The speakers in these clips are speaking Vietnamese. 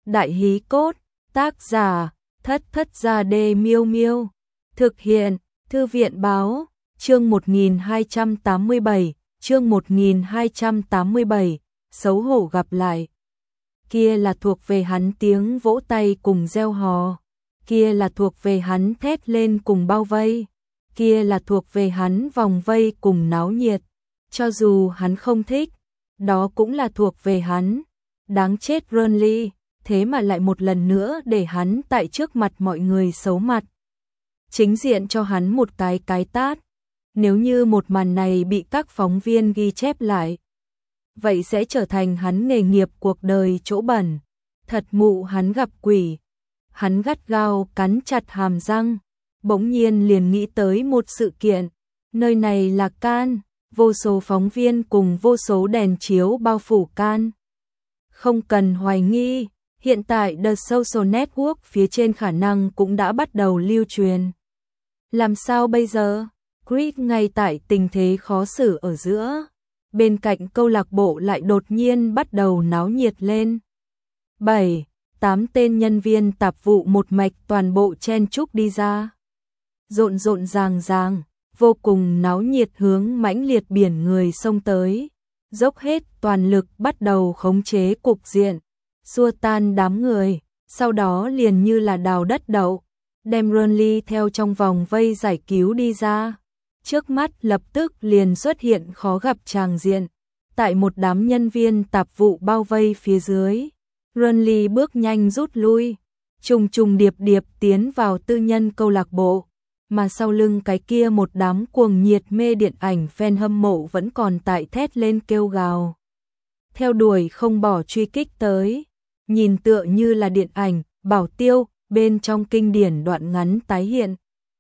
Đại hí cốt, tác giả, Thất Thất Gia Đê Miêu Miêu. Thực hiện, Thư viện báo, chương 1287, chương 1287, xấu hổ gặp lại. Kia là thuộc về hắn tiếng vỗ tay cùng reo hò, kia là thuộc về hắn thét lên cùng bao vây, kia là thuộc về hắn vòng vây cùng náo nhiệt. Cho dù hắn không thích, đó cũng là thuộc về hắn. Đáng chết Burnley, thế mà lại một lần nữa để hắn tại trước mặt mọi người xấu mặt. Chính diện cho hắn một cái tát. Nếu như một màn này bị các phóng viên ghi chép lại, vậy sẽ trở thành hắn nghề nghiệp cuộc đời chỗ bẩn. Thật mụ hắn gặp quỷ. Hắn gắt gao cắn chặt hàm răng, bỗng nhiên liền nghĩ tới một sự kiện. Nơi này là Cannes, vô số phóng viên cùng vô số đèn chiếu bao phủ Cannes. Không cần hoài nghi, hiện tại The Social Network phía trên khả năng cũng đã bắt đầu lưu truyền. Làm sao bây giờ? Creed ngay tại tình thế khó xử ở giữa. Bên cạnh câu lạc bộ lại đột nhiên bắt đầu náo nhiệt lên. 7, 8 tên nhân viên tạp vụ một mạch toàn bộ chen chúc đi ra. Rộn rộn ràng ràng, vô cùng náo nhiệt hướng mãnh liệt biển người xông tới. Dốc hết toàn lực bắt đầu khống chế cục diện, xua tan đám người, sau đó liền như là đào đất đậu, đem Burnley theo trong vòng vây giải cứu đi ra. Trước mắt lập tức liền xuất hiện khó gặp tràng diện, tại một đám nhân viên tạp vụ bao vây phía dưới, Burnley bước nhanh rút lui, trùng trùng điệp điệp tiến vào tư nhân câu lạc bộ, mà sau lưng cái kia một đám cuồng nhiệt mê điện ảnh fan hâm mộ vẫn còn tại thét lên kêu gào. Theo đuổi không bỏ truy kích tới, nhìn tựa như là điện ảnh, Bảo Tiêu, bên trong kinh điển đoạn ngắn tái hiện.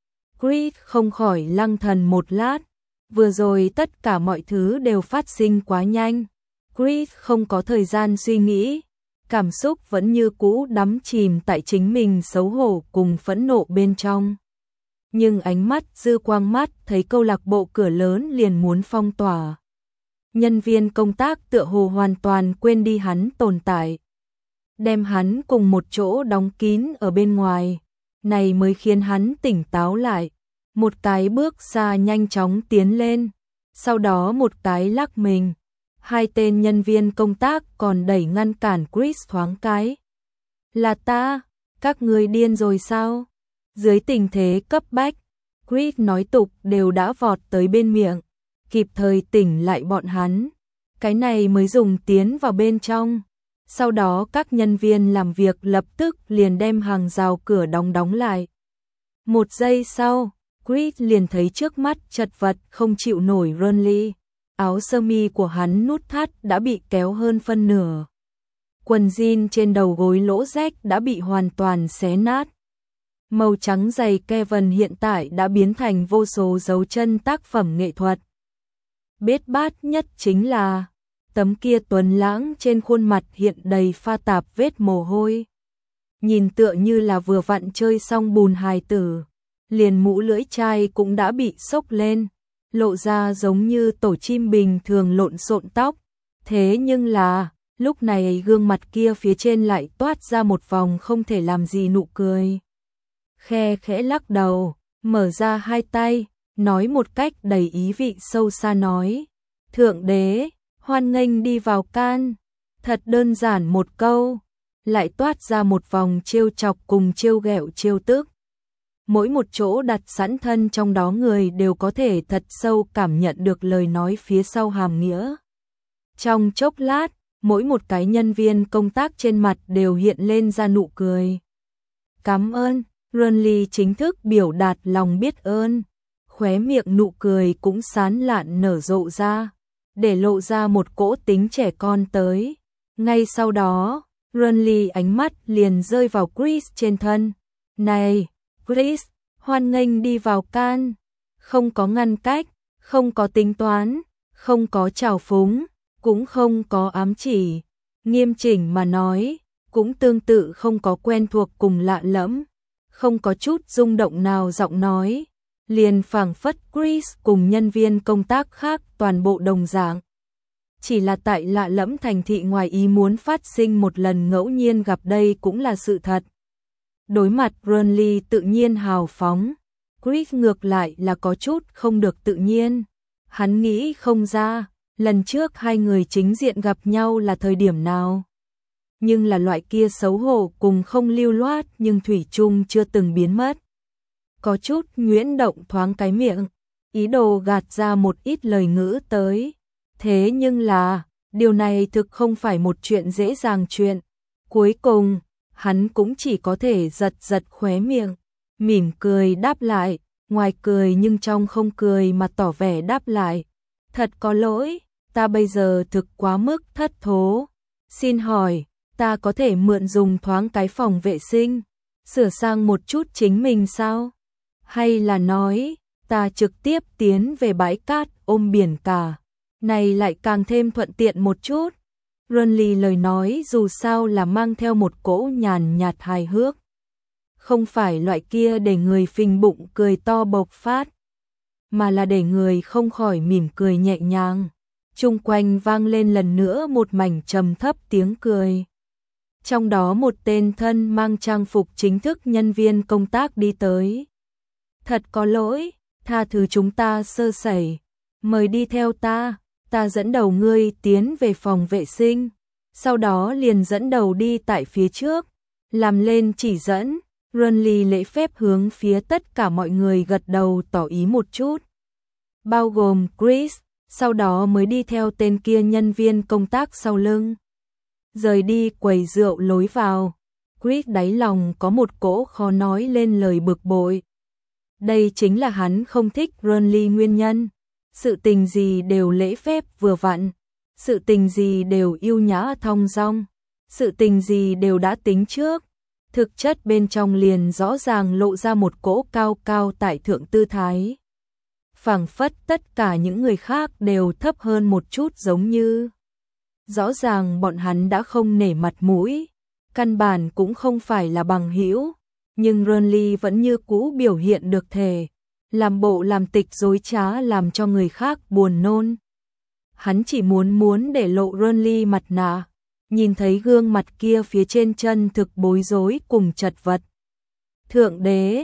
Creed không khỏi lăng thần một lát, vừa rồi tất cả mọi thứ đều phát sinh quá nhanh. Creed không có thời gian suy nghĩ, cảm xúc vẫn như cũ đắm chìm tại chính mình xấu hổ cùng phẫn nộ bên trong. Nhưng ánh mắt dư quang mắt thấy câu lạc bộ cửa lớn liền muốn phong tỏa. Nhân viên công tác tựa hồ hoàn toàn quên đi hắn tồn tại, đem hắn cùng một chỗ đóng kín ở bên ngoài, này mới khiến hắn tỉnh táo lại, một cái bước xa nhanh chóng tiến lên, sau đó một cái lắc mình. Hai tên nhân viên công tác còn đẩy ngăn cản Chris thoáng cái. Là ta, các người điên rồi sao? Dưới tình thế cấp bách, Chris nói tục đều đã vọt tới bên miệng, kịp thời tỉnh lại bọn hắn. Cái này mới dùng tiến vào bên trong. Sau đó các nhân viên làm việc lập tức liền đem hàng rào cửa đóng lại. Một giây sau, Chris liền thấy trước mắt chật vật không chịu nổi Burnley. Áo sơ mi của hắn nút thắt đã bị kéo hơn phân nửa. Quần jean trên đầu gối lỗ rách đã bị hoàn toàn xé nát. Màu trắng giày Kevin hiện tại đã biến thành vô số dấu chân tác phẩm nghệ thuật. Bết bát nhất chính là tấm kia tuấn lãng trên khuôn mặt hiện đầy pha tạp vết mồ hôi. Nhìn tựa như là vừa vặn chơi xong bùn hài tử, liền mũ lưỡi chai cũng đã bị xốc lên, lộ ra giống như tổ chim bình thường lộn xộn tóc. Thế nhưng là, lúc này gương mặt kia phía trên lại toát ra một vòng không thể làm gì nụ cười. Khe khẽ lắc đầu, mở ra hai tay, nói một cách đầy ý vị sâu xa nói: Thượng đế, hoan nghênh đi vào Cannes. Thật đơn giản một câu, lại toát ra một vòng trêu chọc cùng trêu ghẹo trêu tức. Mỗi một chỗ đặt sẵn thân trong đó người đều có thể thật sâu cảm nhận được lời nói phía sau hàm nghĩa. Trong chốc lát, mỗi một cái nhân viên công tác trên mặt đều hiện lên ra nụ cười. Cảm ơn, Burnley chính thức biểu đạt lòng biết ơn, khóe miệng nụ cười cũng sán lạn nở rộ ra, để lộ ra một cỗ tính trẻ con tới. Ngay sau đó, Burnley ánh mắt liền rơi vào Chris trên thân. Này, Chris, hoan nghênh đi vào Cannes. Không có ngăn cách, không có tính toán, không có trào phúng, cũng không có ám chỉ. Nghiêm chỉnh mà nói, cũng tương tự không có quen thuộc cùng lạ lẫm, không có chút rung động nào giọng nói. Liền phảng phất Chris cùng nhân viên công tác khác toàn bộ đồng dạng. chỉ là tại lạ lẫm thành thị ngoài ý muốn phát sinh một lần ngẫu nhiên gặp đây cũng là sự thật. Đối mặt Burnley tự nhiên hào phóng, Chris ngược lại là có chút không được tự nhiên. Hắn nghĩ không ra, lần trước hai người chính diện gặp nhau là thời điểm nào. Nhưng là loại kia xấu hổ cùng không lưu loát nhưng thủy chung chưa từng biến mất. Có chút nhuyễn động thoáng cái miệng, ý đồ gạt ra một ít lời ngữ tới. Thế nhưng là, điều này thực không phải một chuyện dễ dàng chuyện. Cuối cùng, hắn cũng chỉ có thể giật giật khóe miệng, mỉm cười đáp lại, ngoài cười nhưng trong không cười mà tỏ vẻ đáp lại. Thật có lỗi, ta bây giờ thực quá mức thất thố. Xin hỏi, ta có thể mượn dùng thoáng cái phòng vệ sinh, sửa sang một chút chính mình sao? Hay là nói, ta trực tiếp tiến về bãi cát ôm biển cả, này lại càng thêm thuận tiện một chút. Burnley lời nói dù sao là mang theo một cỗ nhàn nhạt hài hước. Không phải loại kia để người phình bụng cười to bộc phát, mà là để người không khỏi mỉm cười nhẹ nhàng. Chung quanh vang lên lần nữa một mảnh trầm thấp tiếng cười. Trong đó một tên thân mang trang phục chính thức nhân viên công tác đi tới. Thật có lỗi, tha thứ chúng ta sơ sẩy, mời đi theo ta dẫn đầu ngươi tiến về phòng vệ sinh, sau đó liền dẫn đầu đi tại phía trước, làm lên chỉ dẫn. Burnley lễ phép hướng phía tất cả mọi người gật đầu tỏ ý một chút, bao gồm Chris, sau đó mới đi theo tên kia nhân viên công tác sau lưng. Rời đi quầy rượu lối vào, Chris đáy lòng có một cỗ khó nói lên lời bực bội. Đây chính là hắn không thích Burnley nguyên nhân. Sự tình gì đều lễ phép vừa vặn, sự tình gì đều yêu nhã thong dong, sự tình gì đều đã tính trước. Thực chất bên trong liền rõ ràng lộ ra một cỗ cao cao tại thượng tư thái. Phảng phất tất cả những người khác đều thấp hơn một chút giống như. Rõ ràng bọn hắn đã không nể mặt mũi, căn bản cũng không phải là bằng hữu, nhưng Burnley vẫn như cũ biểu hiện được thể, làm bộ làm tịch dối trá làm cho người khác buồn nôn. Hắn chỉ muốn để lộ Burnley mặt nạ, nhìn thấy gương mặt kia phía trên chân thực bối rối cùng chật vật. Thượng đế,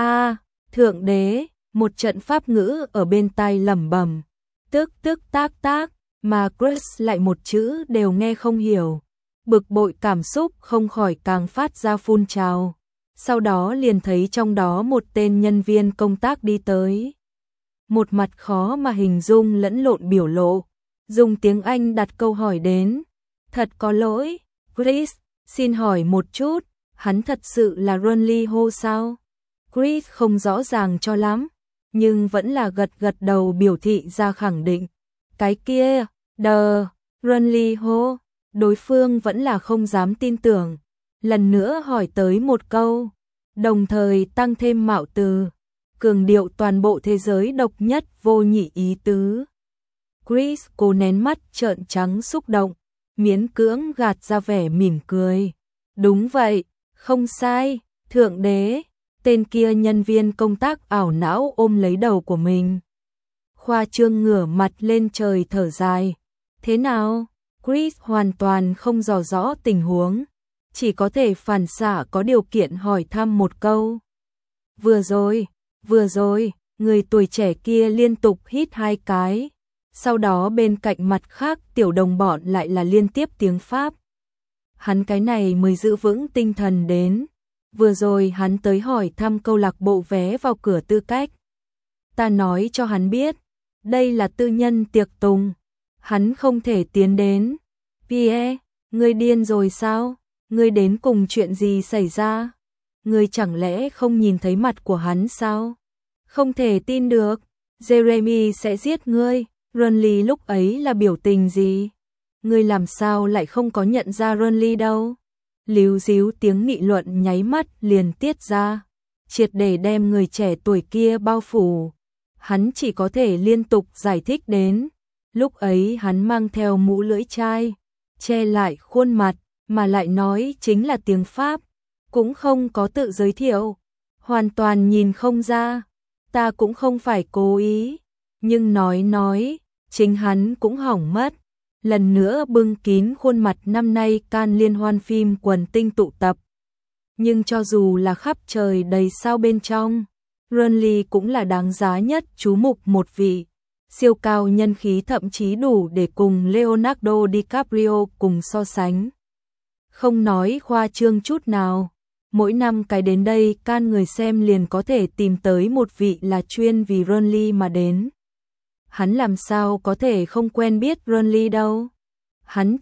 thượng đế, một trận pháp ngữ ở bên tai lẩm bẩm, tức tác, mà Chris lại một chữ đều nghe không hiểu. Bực bội cảm xúc không khỏi càng phát ra phun trào. Sau đó liền thấy trong đó một tên nhân viên công tác đi tới. Một mặt khó mà hình dung lẫn lộn biểu lộ, dùng tiếng Anh đặt câu hỏi đến. Thật có lỗi, Chris, xin hỏi một chút, hắn thật sự là Burnley Ho sao? Chris không rõ ràng cho lắm, nhưng vẫn là gật đầu biểu thị ra khẳng định. Cái kia, Burnley Ho, đối phương vẫn là không dám tin tưởng. Lần nữa hỏi tới một câu, đồng thời tăng thêm mạo từ, cường điệu toàn bộ thế giới độc nhất vô nhị ý tứ. Chris cố nén mắt trợn trắng xúc động, miễn cưỡng gạt ra vẻ mỉm cười. Đúng vậy, không sai, thượng đế. Tên kia nhân viên công tác ảo não ôm lấy đầu của mình. Khoa trương ngửa mặt lên trời thở dài. Thế nào? Chris hoàn toàn không dò rõ tình huống, chỉ có thể phản xạ có điều kiện hỏi thăm một câu. Vừa rồi, người tuổi trẻ kia liên tục hít 2 cái, sau đó bên cạnh mặt khác tiểu đồng bọn lại là liên tiếp tiếng Pháp. Hắn cái này mới giữ vững tinh thần đến. Vừa rồi hắn tới hỏi thăm câu lạc bộ vé vào cửa tư cách. Ta nói cho hắn biết, đây là tư nhân tiệc tùng, hắn không thể tiến đến. Pierre, ngươi điên rồi sao? Ngươi đến cùng chuyện gì xảy ra? Ngươi chẳng lẽ không nhìn thấy mặt của hắn sao? Không thể tin được, Jeremy sẽ giết ngươi. Burnley lúc ấy là biểu tình gì? Ngươi làm sao lại không có nhận ra Burnley đâu? Líu díu tiếng nghị luận nháy mắt liền tiết ra, triệt để đem người trẻ tuổi kia bao phủ. Hắn chỉ có thể liên tục giải thích đến, lúc ấy hắn mang theo mũ lưỡi chai, che lại khuôn mặt, mà lại nói chính là tiếng Pháp, cũng không có tự giới thiệu, hoàn toàn nhìn không ra. Ta cũng không phải cố ý, nhưng nói, chính hắn cũng hỏng mất. lần nữa bưng kín khuôn mặt năm nay Cannes liên hoan phim quần tinh tụ tập. Nhưng cho dù là khắp trời đầy sao bên trong, Renly cũng là đáng giá nhất chú mục một vị. Siêu cao nhân khí thậm chí đủ để cùng Leonardo DiCaprio cùng so sánh. Không nói khoa trương chút nào, mỗi năm cái đến đây Cannes người xem liền có thể tìm tới một vị là chuyên vì Renly mà đến. Hắn làm sao có thể không quen biết Renly đâu. Hắn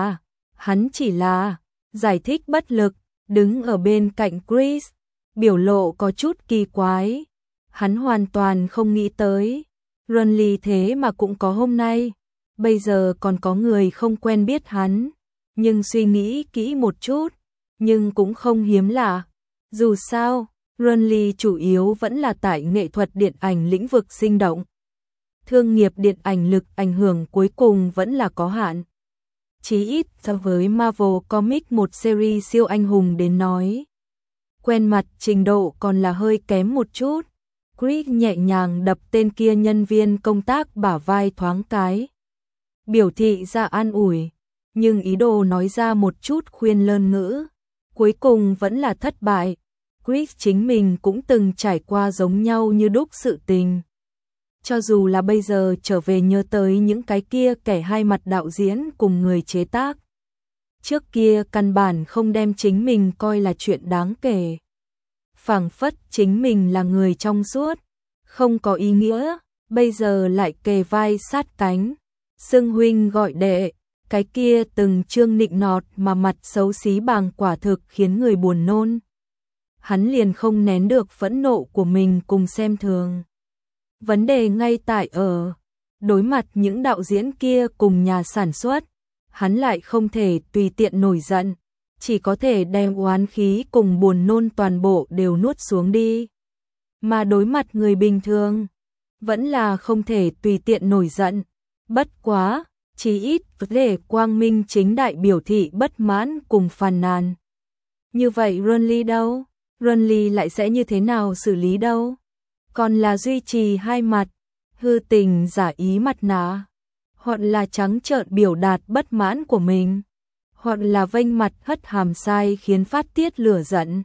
chỉ là giải thích bất lực, đứng ở bên cạnh Chris, biểu lộ có chút kỳ quái. Hắn hoàn toàn không nghĩ tới Renly thế mà cũng có hôm nay. Bây giờ còn có người không quen biết hắn, nhưng suy nghĩ kỹ một chút, nhưng cũng không hiếm lạ. Dù sao, Renly chủ yếu vẫn là tại nghệ thuật điện ảnh lĩnh vực sinh động. Thương nghiệp điện ảnh lực ảnh hưởng cuối cùng vẫn là có hạn. Chí ít so với Marvel Comics một series siêu anh hùng đến nói. Quen mặt trình độ còn là hơi kém một chút. Chris nhẹ nhàng đập tên kia nhân viên công tác bả vai thoáng cái. Biểu thị ra an ủi, nhưng ý đồ nói ra một chút khuyên lơn ngữ. Cuối cùng vẫn là thất bại. Chris chính mình cũng từng trải qua giống nhau như đúc sự tình. Cho dù là bây giờ trở về nhớ tới những cái kia kẻ hai mặt đạo diễn cùng người chế tác. Trước kia căn bản không đem chính mình coi là chuyện đáng kể. Phảng phất chính mình là người trong suốt, không có ý nghĩa, bây giờ lại kề vai sát cánh. Xưng huynh gọi đệ, cái kia từng trương nịnh nọt mà mặt xấu xí bàng quả thực khiến người buồn nôn. Hắn liền không nén được phẫn nộ của mình cùng xem thường. Vấn đề ngay tại ở, đối mặt những đạo diễn kia cùng nhà sản xuất, hắn lại không thể tùy tiện nổi giận, chỉ có thể đem oán khí cùng buồn nôn toàn bộ đều nuốt xuống đi. Mà đối mặt người bình thường, vẫn là không thể tùy tiện nổi giận, bất quá, chí ít để quang minh chính đại biểu thị bất mãn cùng phàn nàn. Như vậy Renly đâu? Renly lại sẽ như thế nào xử lý đâu? Còn là duy trì hai mặt, hư tình giả ý mặt nạ, hoặc là trắng trợn biểu đạt bất mãn của mình, hoặc là vênh mặt hất hàm sai khiến phát tiết lửa giận.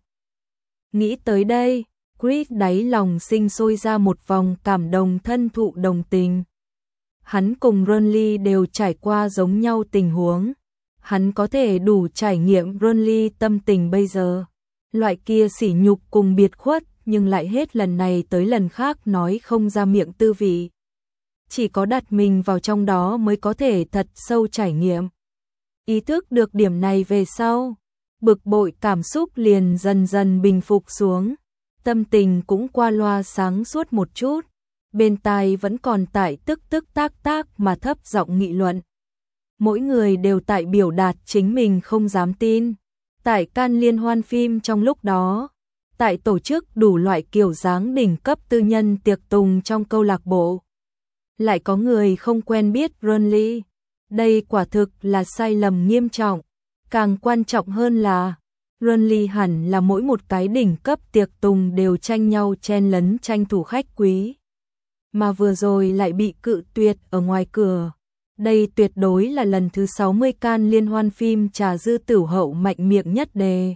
Nghĩ tới đây, Chris đáy lòng sinh sôi ra một vòng cảm động thân thụ đồng tình. Hắn cùng Renly đều trải qua giống nhau tình huống, hắn có thể đủ trải nghiệm Renly tâm tình bây giờ. Loại kia sỉ nhục cùng biệt khuất, nhưng lại hết lần này tới lần khác nói không ra miệng tư vị. Chỉ có đặt mình vào trong đó mới có thể thật sâu trải nghiệm. Ý thức được điểm này về sau, bực bội cảm xúc liền dần dần bình phục xuống, tâm tình cũng qua loa sáng suốt một chút, bên tai vẫn còn tại tức tức tác tác mà thấp giọng nghị luận. Mỗi người đều tại biểu đạt chính mình không dám tin. Tại Cannes liên hoan phim trong lúc đó, tại tổ chức đủ loại kiểu dáng đỉnh cấp tư nhân tiệc tùng trong câu lạc bộ. Lại có người không quen biết Renly. Đây quả thực là sai lầm nghiêm trọng. Càng quan trọng hơn là, Renly hẳn là mỗi một cái đỉnh cấp tiệc tùng đều tranh nhau chen lấn tranh thủ khách quý. Mà vừa rồi lại bị cự tuyệt ở ngoài cửa. Đây tuyệt đối là lần thứ 60 Cannes liên hoan phim trà dư tửu hậu mạnh miệng nhất đề.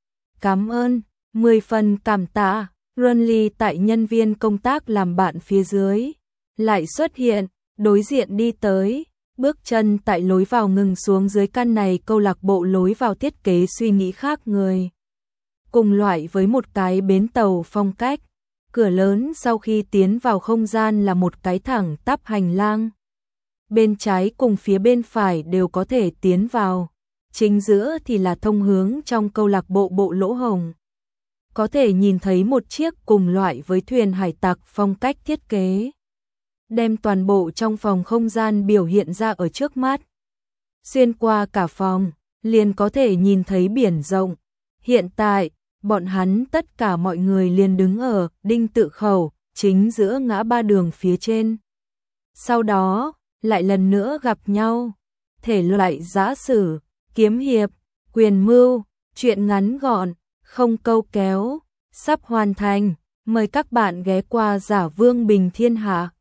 Cảm ơn, 10 phần cảm tạ. Renly tại nhân viên công tác làm bạn phía dưới lại xuất hiện, đối diện đi tới, bước chân tại lối vào ngừng xuống dưới căn này câu lạc bộ lối vào thiết kế suy nghĩ khác người. Cùng loại với một cái bến tàu phong cách, cửa lớn sau khi tiến vào không gian là một cái thẳng tắp hành lang. Bên trái cùng phía bên phải đều có thể tiến vào, chính giữa thì là thông hướng trong câu lạc bộ bộ lỗ hồng. Có thể nhìn thấy một chiếc cùng loại với thuyền hải tặc phong cách thiết kế, đem toàn bộ trong phòng không gian biểu hiện ra ở trước mắt. Xuyên qua cả phòng, liền có thể nhìn thấy biển rộng. Hiện tại, bọn hắn tất cả mọi người liền đứng ở Đinh Tự Khẩu, chính giữa ngã ba đường phía trên. Sau đó, lại lần nữa gặp nhau. Thể loại giã sử, kiếm hiệp, quyền mưu, truyện ngắn gọn, không câu kéo, sắp hoàn thành. Mời các bạn ghé qua Giả Vương Bình Thiên Hạ.